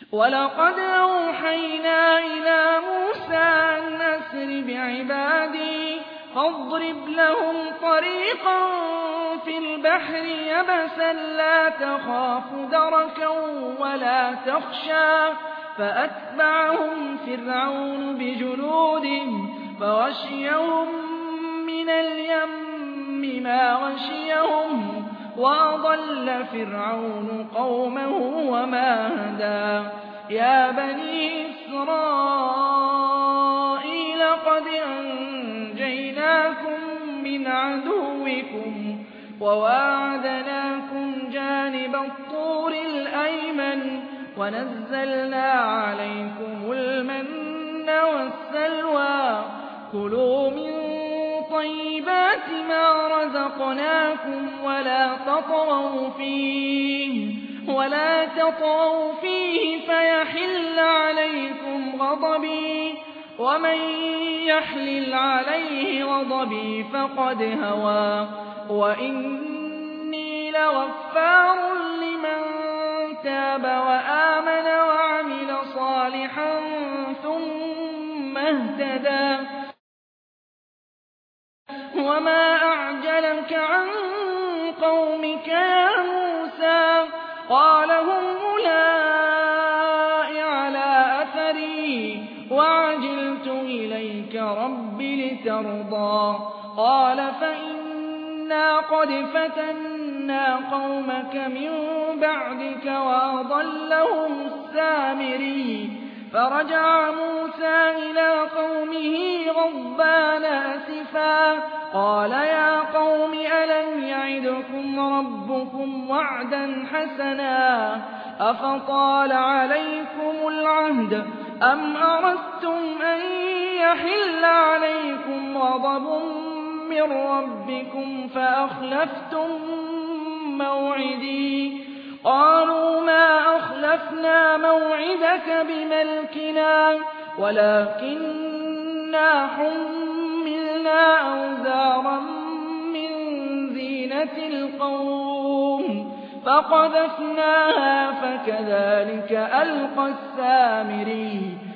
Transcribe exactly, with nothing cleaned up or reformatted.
وَلَقَدْ أَوْحَيْنَا إِلَىٰ مُوسَىٰ أَنْ أَسْرِ بِعِبَادِي فاضرب لهم طريقا في البحر يبسا لا تخاف دركا ولا تخشى فأتبعهم فرعون بجنوده فغشيهم من اليم ما غشيهم وأضل فرعون قومه وما هدى يا بني إسرائيل قد أنجيناكم من عدوكم وواعدناكم جانب الطور الأيمن ونزلنا عليكم المن والسلوى كلوا من طيبات ما رزقناكم ولا تطغوا فيه ولا تطغوا فيه فيحل عليكم غضبي ومن يحلل عليه غضبي فقد هوى وإني لغفار لمن تاب وآمن وعمل صالحا ثم اهتدى وما أعجلك عن قومك يا موسى قال هم أولئك على أثري وعجلت إليك رب لترضى قال فإنا قد فتنا قومك من بعدك وأضلهم السامري فرجع موسى إلى قومه غضبان أسفا قال يا قوم ألم يعدكم ربكم وعدا حسنا أفطال عليكم العهد أم أردتم أن يحل عليكم غضب من ربكم فأخلفتم موعدي قالوا ما أخلفنا موعدك بملكنا ولكننا حملنا أوزارا من زينة القوم فقذفناها فكذلك ألقى السامري